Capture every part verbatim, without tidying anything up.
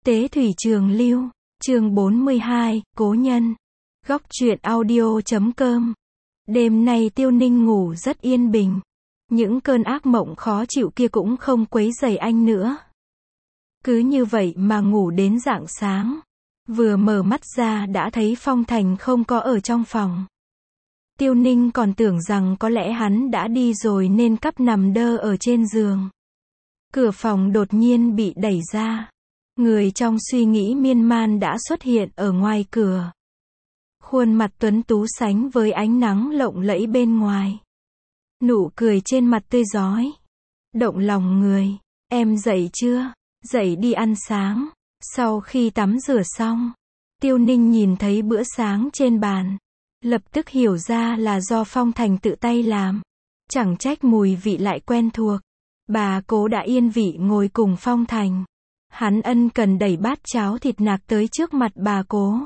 Tế thủy trường lưu, chương bốn mươi hai, cố nhân. Góc truyện audio chấm com. Đêm nay Tiêu Ninh ngủ rất yên bình. Những cơn ác mộng khó chịu kia cũng không quấy rầy anh nữa. Cứ như vậy mà ngủ đến rạng sáng. Vừa mở mắt ra đã thấy Phong Thành không có ở trong phòng. Tiêu Ninh còn tưởng rằng có lẽ hắn đã đi rồi nên cắp nằm đơ ở trên giường. Cửa phòng đột nhiên bị đẩy ra. Người trong suy nghĩ miên man đã xuất hiện ở ngoài cửa. Khuôn mặt tuấn tú sánh với ánh nắng lộng lẫy bên ngoài. Nụ cười trên mặt tươi rói. Động lòng người. Em dậy chưa? Dậy đi ăn sáng. Sau khi tắm rửa xong, Tiêu Ninh nhìn thấy bữa sáng trên bàn. Lập tức hiểu ra là do Phong Thành tự tay làm. Chẳng trách mùi vị lại quen thuộc. Bà Cố đã yên vị ngồi cùng Phong Thành. Hắn ân cần đẩy bát cháo thịt nạc tới trước mặt bà Cố.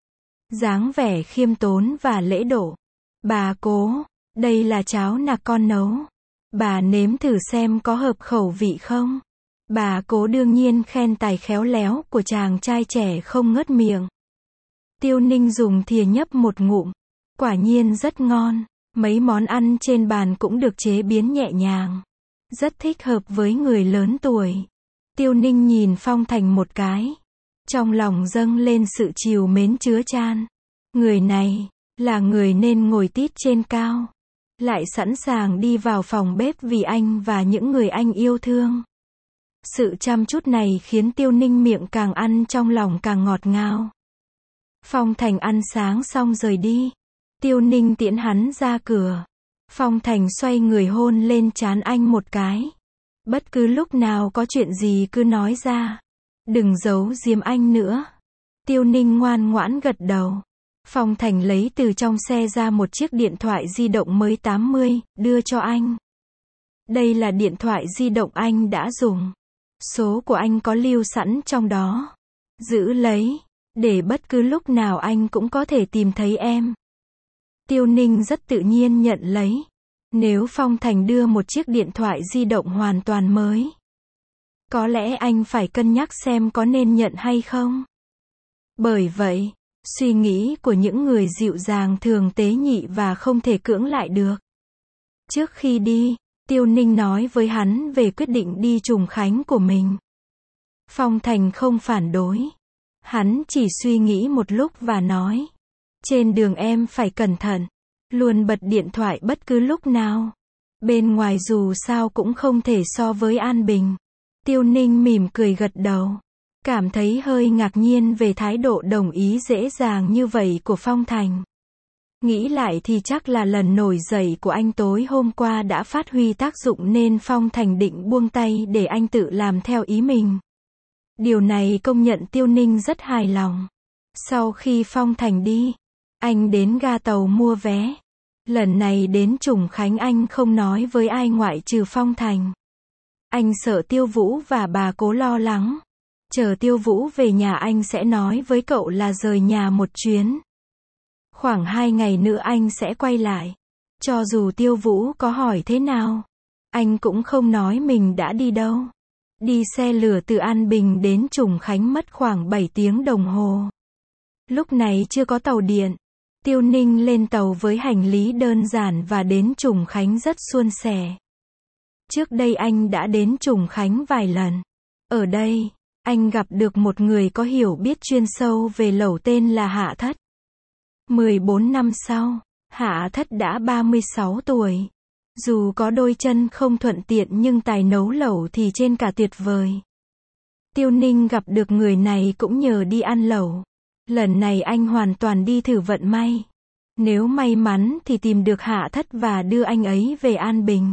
Dáng vẻ khiêm tốn và lễ độ. Bà Cố, đây là cháo nạc con nấu. Bà nếm thử xem có hợp khẩu vị không? Bà Cố đương nhiên khen tài khéo léo của chàng trai trẻ không ngớt miệng. Tiêu Ninh dùng thìa nhấp một ngụm. Quả nhiên rất ngon. Mấy món ăn trên bàn cũng được chế biến nhẹ nhàng. Rất thích hợp với người lớn tuổi. Tiêu Ninh nhìn Phong Thành một cái. Trong lòng dâng lên sự trìu mến chứa chan. Người này, là người nên ngồi tít trên cao. Lại sẵn sàng đi vào phòng bếp vì anh và những người anh yêu thương. Sự chăm chút này khiến Tiêu Ninh miệng càng ăn trong lòng càng ngọt ngào. Phong Thành ăn sáng xong rời đi. Tiêu Ninh tiễn hắn ra cửa. Phong Thành xoay người hôn lên trán anh một cái. Bất cứ lúc nào có chuyện gì cứ nói ra. Đừng giấu giếm anh nữa. Tiêu Ninh ngoan ngoãn gật đầu. Phong Thành lấy từ trong xe ra một chiếc điện thoại di động mới tám mươi, đưa cho anh. Đây là điện thoại di động anh đã dùng. Số của anh có lưu sẵn trong đó. Giữ lấy, để bất cứ lúc nào anh cũng có thể tìm thấy em. Tiêu Ninh rất tự nhiên nhận lấy. Nếu Phong Thành đưa một chiếc điện thoại di động hoàn toàn mới, có lẽ anh phải cân nhắc xem có nên nhận hay không. Bởi vậy, suy nghĩ của những người dịu dàng thường tế nhị và không thể cưỡng lại được. Trước khi đi, Tiêu Ninh nói với hắn về quyết định đi Trùng Khánh của mình. Phong Thành không phản đối. Hắn chỉ suy nghĩ một lúc và nói. Trên đường em phải cẩn thận. Luôn bật điện thoại bất cứ lúc nào. Bên ngoài dù sao cũng không thể so với An Bình. Tiêu Ninh mỉm cười gật đầu. Cảm thấy hơi ngạc nhiên về thái độ đồng ý dễ dàng như vậy của Phong Thành. Nghĩ lại thì chắc là lần nổi dậy của anh tối hôm qua đã phát huy tác dụng nên Phong Thành định buông tay để anh tự làm theo ý mình. Điều này công nhận Tiêu Ninh rất hài lòng. Sau khi Phong Thành đi, anh đến ga tàu mua vé. Lần này đến Trùng Khánh anh không nói với ai ngoại trừ Phong Thành. Anh sợ Tiêu Vũ và bà Cố lo lắng. Chờ Tiêu Vũ về nhà anh sẽ nói với cậu là rời nhà một chuyến. Khoảng hai ngày nữa anh sẽ quay lại. Cho dù Tiêu Vũ có hỏi thế nào, anh cũng không nói mình đã đi đâu. Đi xe lửa từ An Bình đến Trùng Khánh mất khoảng bảy tiếng đồng hồ. Lúc này chưa có tàu điện. Tiêu Ninh lên tàu với hành lý đơn giản và đến Trùng Khánh rất suôn sẻ. Trước đây anh đã đến Trùng Khánh vài lần. Ở đây, anh gặp được một người có hiểu biết chuyên sâu về lẩu tên là Hạ Thất. mười bốn năm sau, Hạ Thất đã ba mươi sáu tuổi. Dù có đôi chân không thuận tiện nhưng tài nấu lẩu thì trên cả tuyệt vời. Tiêu Ninh gặp được người này cũng nhờ đi ăn lẩu. Lần này anh hoàn toàn đi thử vận may. Nếu may mắn thì tìm được Hạ Thất và đưa anh ấy về An Bình.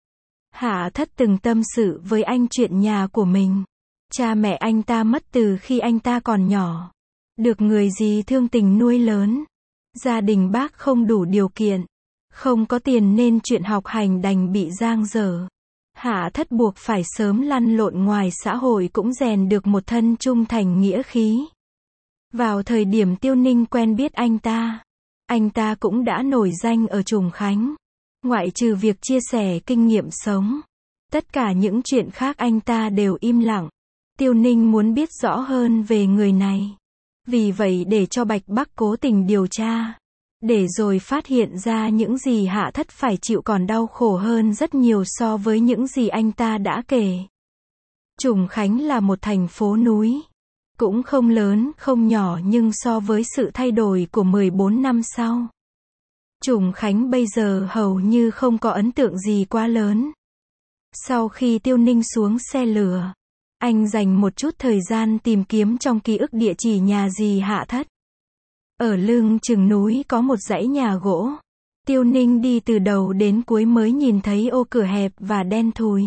Hạ Thất từng tâm sự với anh chuyện nhà của mình. Cha mẹ anh ta mất từ khi anh ta còn nhỏ. Được người dì thương tình nuôi lớn. Gia đình bác không đủ điều kiện. Không có tiền nên chuyện học hành đành bị dang dở. Hạ Thất buộc phải sớm lăn lộn ngoài xã hội cũng rèn được một thân trung thành nghĩa khí. Vào thời điểm Tiêu Ninh quen biết anh ta, anh ta cũng đã nổi danh ở Trùng Khánh. Ngoại trừ việc chia sẻ kinh nghiệm sống, tất cả những chuyện khác anh ta đều im lặng. Tiêu Ninh muốn biết rõ hơn về người này. Vì vậy để cho Bạch Bắc cố tình điều tra. Để rồi phát hiện ra những gì Hạ Thất phải chịu còn đau khổ hơn rất nhiều so với những gì anh ta đã kể. Trùng Khánh là một thành phố núi. Cũng không lớn, không nhỏ nhưng so với sự thay đổi của mười bốn năm sau. Trùng Khánh bây giờ hầu như không có ấn tượng gì quá lớn. Sau khi Tiêu Ninh xuống xe lửa, anh dành một chút thời gian tìm kiếm trong ký ức địa chỉ nhà dì Hạ Thất. Ở lưng chừng núi có một dãy nhà gỗ. Tiêu Ninh đi từ đầu đến cuối mới nhìn thấy ô cửa hẹp và đen thùi.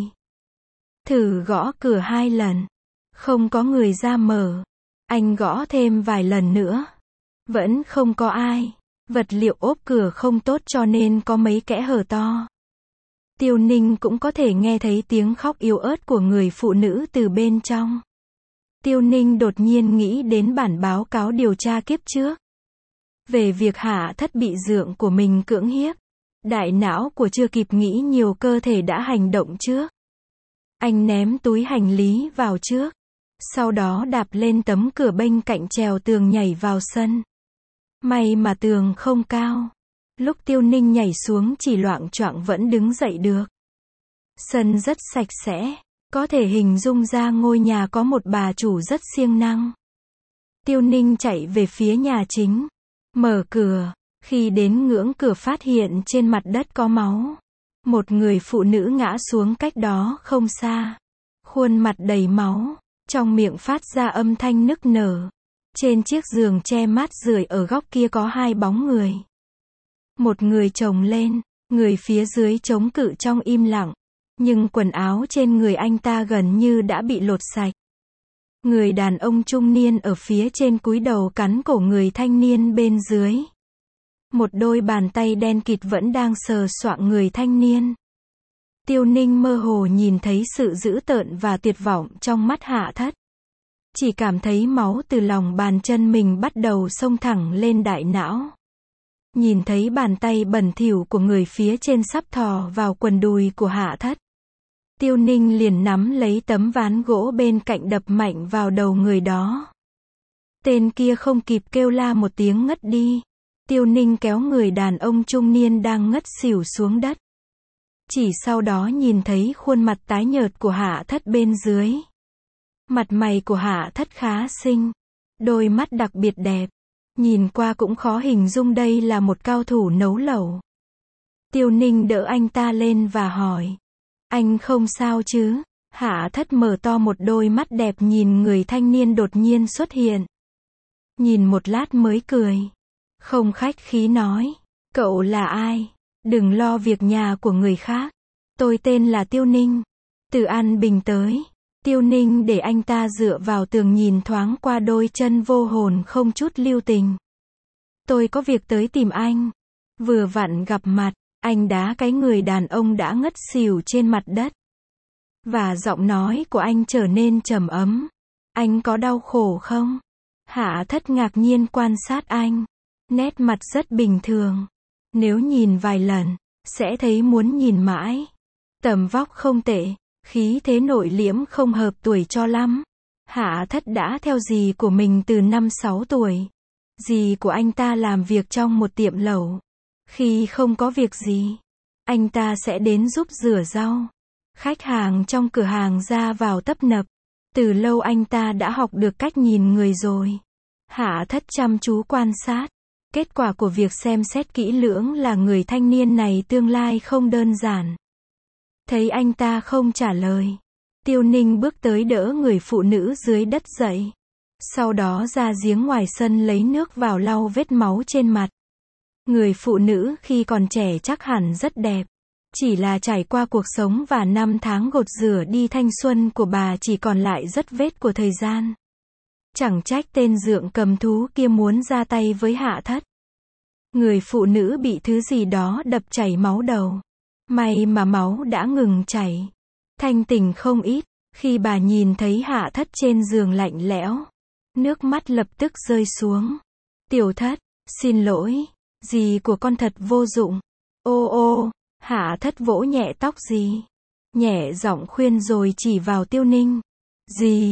Thử gõ cửa hai lần. Không có người ra mở. Anh gõ thêm vài lần nữa. Vẫn không có ai. Vật liệu ốp cửa không tốt cho nên có mấy kẽ hở to. Tiêu Ninh cũng có thể nghe thấy tiếng khóc yếu ớt của người phụ nữ từ bên trong. Tiêu Ninh đột nhiên nghĩ đến bản báo cáo điều tra kiếp trước. Về việc Hạ Thất bị dượng của mình cưỡng hiếp. Đại não của chưa kịp nghĩ nhiều cơ thể đã hành động trước. Anh ném túi hành lý vào trước. Sau đó đạp lên tấm cửa bên cạnh trèo tường nhảy vào sân. May mà tường không cao. Lúc Tiêu Ninh nhảy xuống chỉ loạng choạng vẫn đứng dậy được. Sân rất sạch sẽ. Có thể hình dung ra ngôi nhà có một bà chủ rất siêng năng. Tiêu Ninh chạy về phía nhà chính. Mở cửa. Khi đến ngưỡng cửa phát hiện trên mặt đất có máu. Một người phụ nữ ngã xuống cách đó không xa. Khuôn mặt đầy máu. Trong miệng phát ra âm thanh nức nở. Trên chiếc giường che mát rượi ở góc kia có hai bóng người. Một người chồng lên. Người phía dưới chống cự trong im lặng. Nhưng quần áo trên người anh ta gần như đã bị lột sạch. Người đàn ông trung niên ở phía trên cúi đầu cắn cổ người thanh niên bên dưới. Một đôi bàn tay đen kịt vẫn đang sờ soạng người thanh niên. Tiêu Ninh mơ hồ nhìn thấy sự dữ tợn và tuyệt vọng trong mắt Hạ Thất. Chỉ cảm thấy máu từ lòng bàn chân mình bắt đầu xông thẳng lên đại não. Nhìn thấy bàn tay bẩn thỉu của người phía trên sắp thò vào quần đùi của Hạ Thất. Tiêu Ninh liền nắm lấy tấm ván gỗ bên cạnh đập mạnh vào đầu người đó. Tên kia không kịp kêu la một tiếng ngất đi. Tiêu Ninh kéo người đàn ông trung niên đang ngất xỉu xuống đất. Chỉ sau đó nhìn thấy khuôn mặt tái nhợt của Hạ Thất bên dưới. Mặt mày của Hạ Thất khá xinh. Đôi mắt đặc biệt đẹp. Nhìn qua cũng khó hình dung đây là một cao thủ nấu lẩu. Tiêu Ninh đỡ anh ta lên và hỏi. Anh không sao chứ? Hạ Thất mở to một đôi mắt đẹp nhìn người thanh niên đột nhiên xuất hiện. Nhìn một lát mới cười. Không khách khí nói. Cậu là ai? Đừng lo việc nhà của người khác. Tôi tên là Tiêu Ninh. Từ An Bình tới. Tiêu Ninh để anh ta dựa vào tường nhìn thoáng qua đôi chân vô hồn không chút lưu tình. Tôi có việc tới tìm anh. Vừa vặn gặp mặt, anh đá cái người đàn ông đã ngất xỉu trên mặt đất. Và giọng nói của anh trở nên trầm ấm. Anh có đau khổ không? Hạ Thất ngạc nhiên quan sát anh. Nét mặt rất bình thường. Nếu nhìn vài lần, sẽ thấy muốn nhìn mãi. Tầm vóc không tệ. Khí thế nội liễm không hợp tuổi cho lắm. Hạ Thất đã theo dì của mình từ năm sáu tuổi. Dì của anh ta làm việc trong một tiệm lẩu. Khi không có việc gì, anh ta sẽ đến giúp rửa rau. Khách hàng trong cửa hàng ra vào tấp nập. Từ lâu anh ta đã học được cách nhìn người rồi. Hạ Thất chăm chú quan sát. Kết quả của việc xem xét kỹ lưỡng là người thanh niên này tương lai không đơn giản. Thấy anh ta không trả lời. Tiêu Ninh bước tới đỡ người phụ nữ dưới đất dậy. Sau đó ra giếng ngoài sân lấy nước vào lau vết máu trên mặt. Người phụ nữ khi còn trẻ chắc hẳn rất đẹp. Chỉ là trải qua cuộc sống và năm tháng gột rửa đi thanh xuân của bà chỉ còn lại rất vết của thời gian. Chẳng trách tên dượng cầm thú kia muốn ra tay với Hạ Thất. Người phụ nữ bị thứ gì đó đập chảy máu đầu. May mà máu đã ngừng chảy. Thanh tỉnh không ít. Khi bà nhìn thấy Hạ Thất trên giường lạnh lẽo. Nước mắt lập tức rơi xuống. Tiểu Thất, xin lỗi. Dì của con thật vô dụng. Ô ô, Hạ Thất vỗ nhẹ tóc dì. Nhẹ giọng khuyên rồi chỉ vào Tiêu Ninh. Dì,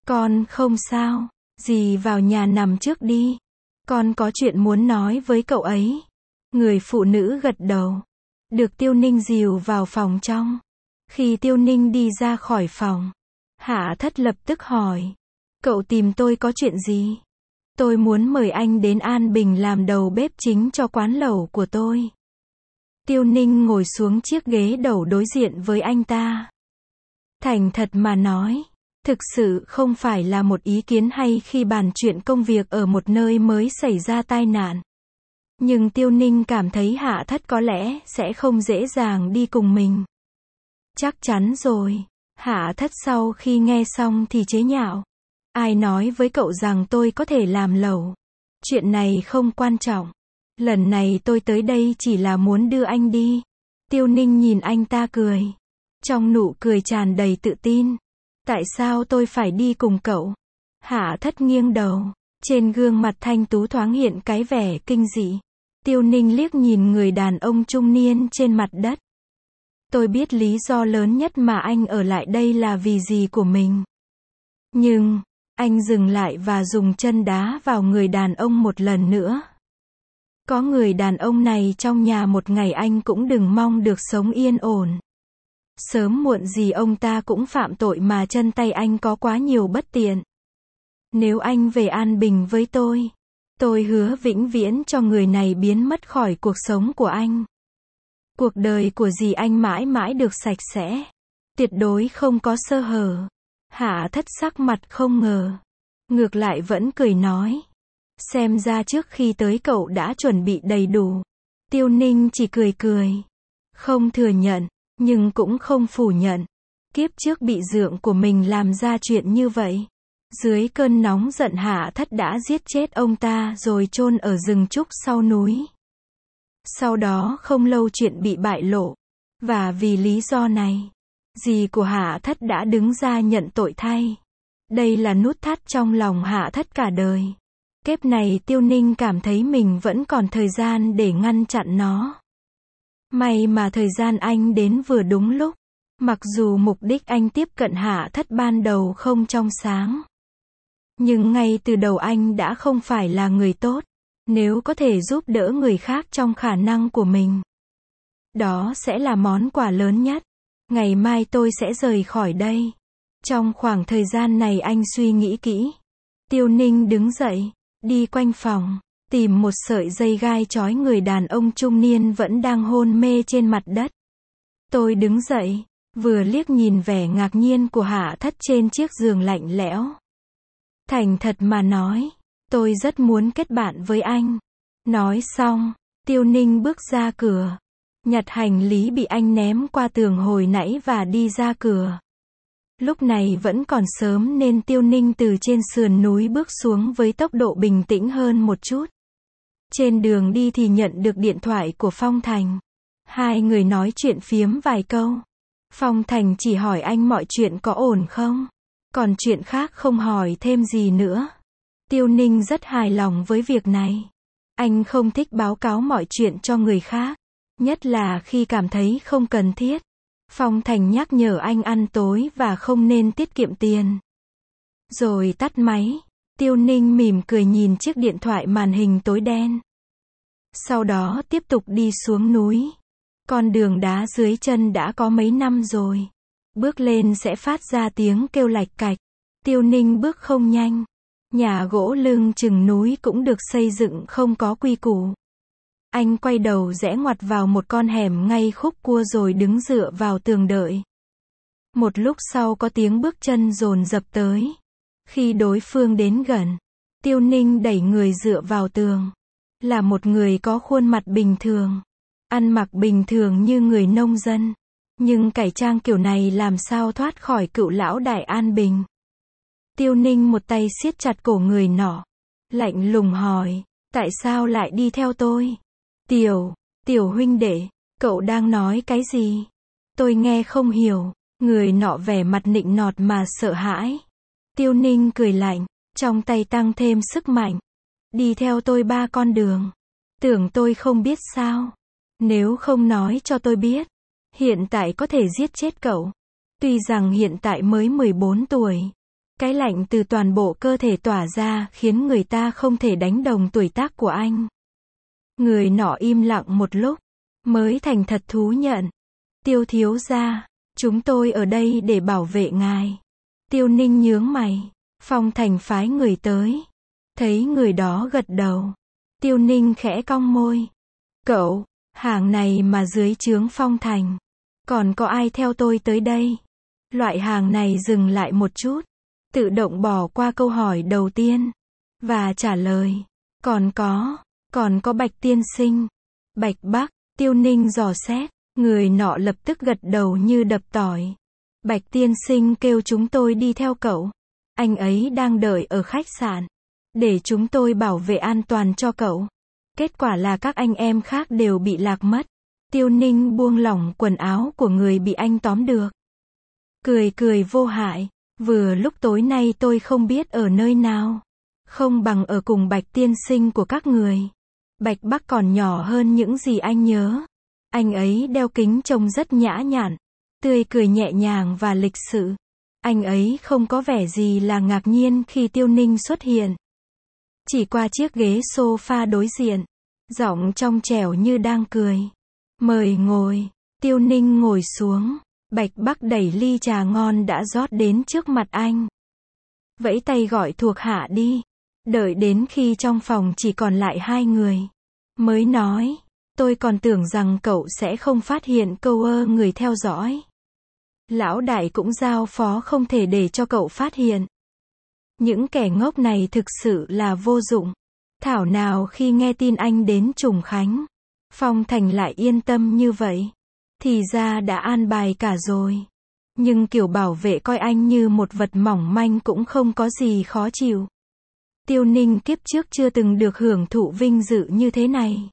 Con không sao, dì vào nhà nằm trước đi. Con có chuyện muốn nói với cậu ấy. Người phụ nữ gật đầu. Được Tiêu Ninh dìu vào phòng trong. Khi Tiêu Ninh đi ra khỏi phòng, Hạ Thất lập tức hỏi. Cậu tìm tôi có chuyện gì? Tôi muốn mời anh đến An Bình làm đầu bếp chính cho quán lẩu của tôi. Tiêu Ninh ngồi xuống chiếc ghế đầu đối diện với anh ta. Thành thật mà nói, thực sự không phải là một ý kiến hay khi bàn chuyện công việc ở một nơi mới xảy ra tai nạn. Nhưng Tiêu Ninh cảm thấy Hạ Thất có lẽ sẽ không dễ dàng đi cùng mình. Chắc chắn rồi. Hạ Thất sau khi nghe xong thì chế nhạo. Ai nói với cậu rằng tôi có thể làm lẩu? Chuyện này không quan trọng. Lần này tôi tới đây chỉ là muốn đưa anh đi. Tiêu Ninh nhìn anh ta cười. Trong nụ cười tràn đầy tự tin. Tại sao tôi phải đi cùng cậu? Hạ Thất nghiêng đầu. Trên gương mặt thanh tú thoáng hiện cái vẻ kinh dị. Tiêu Ninh liếc nhìn người đàn ông trung niên trên mặt đất. Tôi biết lý do lớn nhất mà anh ở lại đây là vì gì của mình. Nhưng, anh dừng lại và dùng chân đá vào người đàn ông một lần nữa. Có người đàn ông này trong nhà một ngày anh cũng đừng mong được sống yên ổn. Sớm muộn gì ông ta cũng phạm tội mà chân tay anh có quá nhiều bất tiện. Nếu anh về An Bình với tôi, tôi hứa vĩnh viễn cho người này biến mất khỏi cuộc sống của anh. Cuộc đời của dì anh mãi mãi được sạch sẽ. Tuyệt đối không có sơ hở. Hạ Thất sắc mặt không ngờ. Ngược lại vẫn cười nói. Xem ra trước khi tới cậu đã chuẩn bị đầy đủ. Tiêu Ninh chỉ cười cười. Không thừa nhận, nhưng cũng không phủ nhận. Kiếp trước bị dượng của mình làm ra chuyện như vậy. Dưới cơn nóng giận Hạ Thất đã giết chết ông ta rồi chôn ở rừng trúc sau núi. Sau đó không lâu chuyện bị bại lộ. Và vì lý do này, dì của Hạ Thất đã đứng ra nhận tội thay. Đây là nút thắt trong lòng Hạ Thất cả đời. Kiếp này Tiêu Ninh cảm thấy mình vẫn còn thời gian để ngăn chặn nó. May mà thời gian anh đến vừa đúng lúc. Mặc dù mục đích anh tiếp cận Hạ Thất ban đầu không trong sáng. Nhưng ngay từ đầu anh đã không phải là người tốt. Nếu có thể giúp đỡ người khác trong khả năng của mình, đó sẽ là món quà lớn nhất. Ngày mai tôi sẽ rời khỏi đây. Trong khoảng thời gian này anh suy nghĩ kỹ. Tiêu Ninh đứng dậy, đi quanh phòng, tìm một sợi dây gai trói người đàn ông trung niên vẫn đang hôn mê trên mặt đất. Tôi đứng dậy, vừa liếc nhìn vẻ ngạc nhiên của Hạ Thất trên chiếc giường lạnh lẽo. Thành thật mà nói, tôi rất muốn kết bạn với anh. Nói xong, Tiêu Ninh bước ra cửa. Nhặt hành lý bị anh ném qua tường hồi nãy và đi ra cửa. Lúc này vẫn còn sớm nên Tiêu Ninh từ trên sườn núi bước xuống với tốc độ bình tĩnh hơn một chút. Trên đường đi thì nhận được điện thoại của Phong Thành. Hai người nói chuyện phiếm vài câu. Phong Thành chỉ hỏi anh mọi chuyện có ổn không? Còn chuyện khác không hỏi thêm gì nữa. Tiêu Ninh rất hài lòng với việc này. Anh không thích báo cáo mọi chuyện cho người khác. Nhất là khi cảm thấy không cần thiết. Phong Thành nhắc nhở anh ăn tối và không nên tiết kiệm tiền. Rồi tắt máy. Tiêu Ninh mỉm cười nhìn chiếc điện thoại màn hình tối đen. Sau đó tiếp tục đi xuống núi. Con đường đá dưới chân đã có mấy năm rồi. Bước lên sẽ phát ra tiếng kêu lạch cạch. Tiêu Ninh bước không nhanh. Nhà gỗ lưng chừng núi cũng được xây dựng không có quy củ. Anh quay đầu rẽ ngoặt vào một con hẻm ngay khúc cua rồi đứng dựa vào tường đợi. Một lúc sau có tiếng bước chân dồn dập tới. Khi đối phương đến gần, Tiêu Ninh đẩy người dựa vào tường. Là một người có khuôn mặt bình thường. Ăn mặc bình thường như người nông dân. Nhưng cải trang kiểu này làm sao thoát khỏi cựu lão đại An Bình. Tiêu Ninh một tay siết chặt cổ người nọ. Lạnh lùng hỏi, tại sao lại đi theo tôi? Tiểu, tiểu huynh đệ, cậu đang nói cái gì? Tôi nghe không hiểu. Người nọ vẻ mặt nịnh nọt mà sợ hãi. Tiêu Ninh cười lạnh, trong tay tăng thêm sức mạnh. Đi theo tôi ba con đường. Tưởng tôi không biết sao? Nếu không nói cho tôi biết, hiện tại có thể giết chết cậu. Tuy rằng hiện tại mới mười bốn tuổi, Cái lạnh từ toàn bộ cơ thể tỏa ra khiến người ta không thể đánh đồng tuổi tác của anh. Người nọ im lặng một lúc, mới thành thật thú nhận. Tiêu thiếu gia, chúng tôi ở đây để bảo vệ ngài. Tiêu Ninh nhướng mày. Phong Thành phái người tới. Thấy người đó gật đầu. Tiêu Ninh khẽ cong môi. Cậu, hàng này mà dưới trướng Phong Thành. Còn có ai theo tôi tới đây? Loại hàng này dừng lại một chút. Tự động bỏ qua câu hỏi đầu tiên. Và trả lời. Còn có, còn có Bạch tiên sinh. Bạch Bắc, Tiêu Ninh dò xét. Người nọ lập tức gật đầu như đập tỏi. Bạch tiên sinh kêu chúng tôi đi theo cậu. Anh ấy đang đợi ở khách sạn. Để chúng tôi bảo vệ an toàn cho cậu. Kết quả là các anh em khác đều bị lạc mất. Tiêu Ninh buông lỏng quần áo của người bị anh tóm được. Cười cười vô hại. Vừa lúc tối nay tôi không biết ở nơi nào. Không bằng ở cùng Bạch tiên sinh của các người. Bạch Bắc còn nhỏ hơn những gì anh nhớ. Anh ấy đeo kính trông rất nhã nhặn. Tươi cười nhẹ nhàng và lịch sự. Anh ấy không có vẻ gì là ngạc nhiên khi Tiêu Ninh xuất hiện. Chỉ qua chiếc ghế sofa đối diện. Giọng trong trẻo như đang cười. Mời ngồi. Tiêu Ninh ngồi xuống. Bạch Bắc đẩy ly trà ngon đã rót đến trước mặt anh. Vẫy tay gọi thuộc hạ đi. Đợi đến khi trong phòng chỉ còn lại hai người. Mới nói. Tôi còn tưởng rằng cậu sẽ không phát hiện câu ơ người theo dõi. Lão đại cũng giao phó không thể để cho cậu phát hiện. Những kẻ ngốc này thực sự là vô dụng. Thảo nào khi nghe tin anh đến Trùng Khánh, Phong Thành lại yên tâm như vậy. Thì ra đã an bài cả rồi. Nhưng kiểu bảo vệ coi anh như một vật mỏng manh cũng không có gì khó chịu. Tiêu Ninh kiếp trước chưa từng được hưởng thụ vinh dự như thế này.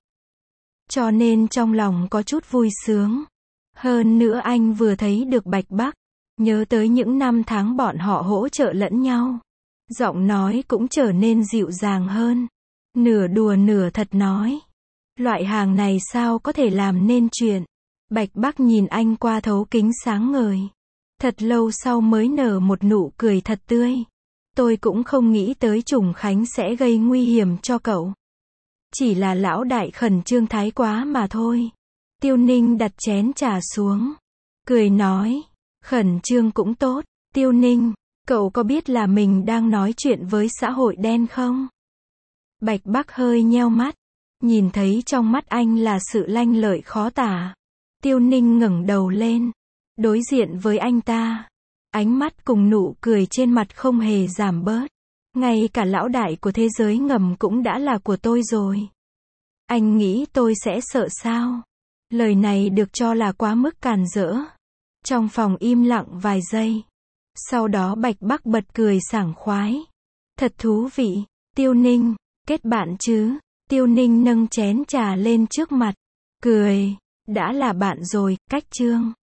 Cho nên trong lòng có chút vui sướng. Hơn nữa anh vừa thấy được Bạch Bắc. Nhớ tới những năm tháng bọn họ hỗ trợ lẫn nhau. Giọng nói cũng trở nên dịu dàng hơn. Nửa đùa nửa thật nói. Loại hàng này sao có thể làm nên chuyện. Bạch Bắc nhìn anh qua thấu kính sáng ngời. Thật lâu sau mới nở một nụ cười thật tươi. Tôi cũng không nghĩ tới Trùng Khánh sẽ gây nguy hiểm cho cậu. Chỉ là lão đại khẩn trương thái quá mà thôi. Tiêu Ninh đặt chén trà xuống. Cười nói. Khẩn trương cũng tốt. Tiêu Ninh, cậu có biết là mình đang nói chuyện với xã hội đen không? Bạch Bắc hơi nheo mắt. Nhìn thấy trong mắt anh là sự lanh lợi khó tả. Tiêu Ninh ngẩng đầu lên. Đối diện với anh ta. Ánh mắt cùng nụ cười trên mặt không hề giảm bớt. Ngay cả lão đại của thế giới ngầm cũng đã là của tôi rồi. Anh nghĩ tôi sẽ sợ sao? Lời này được cho là quá mức càn rỡ. Trong phòng im lặng vài giây. Sau đó Bạch Bắc bật cười sảng khoái. Thật thú vị. Tiêu Ninh, kết bạn chứ? Tiêu Ninh nâng chén trà lên trước mặt. Cười. Đã là bạn rồi, cách chương.